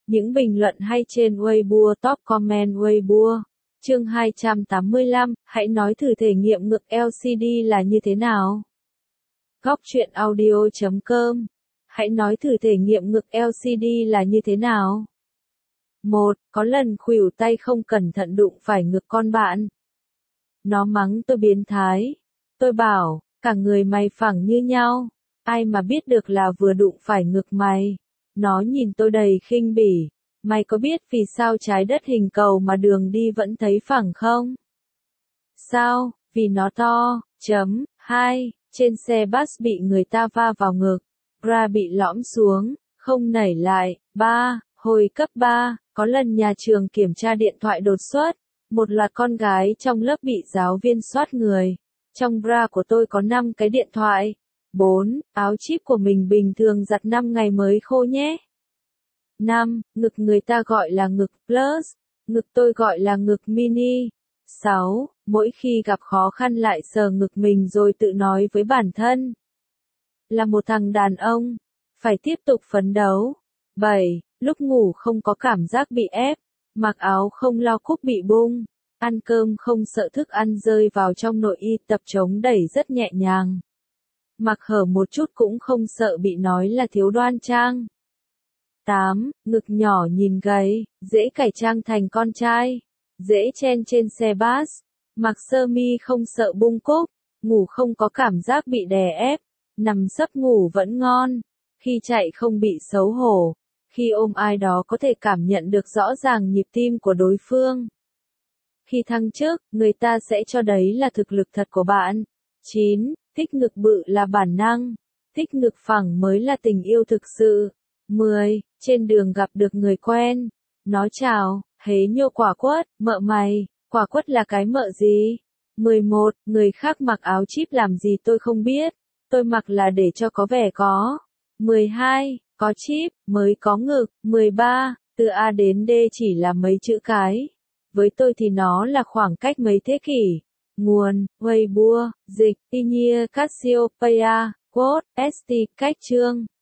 Những bình luận hay trên Weibo, top comment Weibo. Chương 285, hãy nói thử thể nghiệm ngực LCD là như thế nào. Góc truyện audio.com. Hãy nói thử thể nghiệm ngực LCD là như thế nào. 1. Có lần khuỷu tay không cẩn thận đụng phải ngực con bạn. Nó mắng tôi biến thái. Tôi bảo, cả người mày phẳng như nhau. Ai mà biết được là vừa đụng phải ngực mày. Nó nhìn tôi đầy khinh bỉ. Mày có biết vì sao trái đất hình cầu mà đường đi vẫn thấy phẳng không? Sao? Vì nó to. 2. Trên xe bus bị người ta va vào ngực. Bra bị lõm xuống, không nảy lại. 3. Hồi cấp 3, có lần nhà trường kiểm tra điện thoại đột xuất. Một loạt con gái trong lớp bị giáo viên soát người. Trong bra của tôi có 5 cái điện thoại. 4. Áo chip của mình bình thường giặt 5 ngày mới khô nhé. 5. Ngực người ta gọi là ngực plus, ngực tôi gọi là ngực mini. 6. Mỗi khi gặp khó khăn lại sờ ngực mình rồi tự nói với bản thân. Là một thằng đàn ông, phải tiếp tục phấn đấu. 7. Lúc ngủ không có cảm giác bị ép, mặc áo không lo cúc bị bung, ăn cơm không sợ thức ăn rơi vào trong nội y, tập chống đẩy rất nhẹ nhàng. Mặc hở một chút cũng không sợ bị nói là thiếu đoan trang. 8. Ngực nhỏ nhìn gầy, dễ cải trang thành con trai, dễ chen trên xe bus, mặc sơ mi không sợ bung cúc, ngủ không có cảm giác bị đè ép, nằm sấp ngủ vẫn ngon, khi chạy không bị xấu hổ, khi ôm ai đó có thể cảm nhận được rõ ràng nhịp tim của đối phương. Khi thăng chức, người ta sẽ cho đấy là thực lực thật của bạn. 9. Thích ngực bự là bản năng, thích ngực phẳng mới là tình yêu thực sự. 10. Trên đường gặp được người quen, nói chào, hế nhô quả quất, mợ mày, quả quất là cái mợ gì? 11. Người khác mặc áo chip làm gì tôi không biết, tôi mặc là để cho có vẻ có. 12. Có chip, mới có ngực. 13. Từ A đến D chỉ là mấy chữ cái. Với tôi thì nó là khoảng cách mấy thế kỷ. Nguồn, Weibo, dịch, Inia Cassiopeia, quote, ST, cách chương.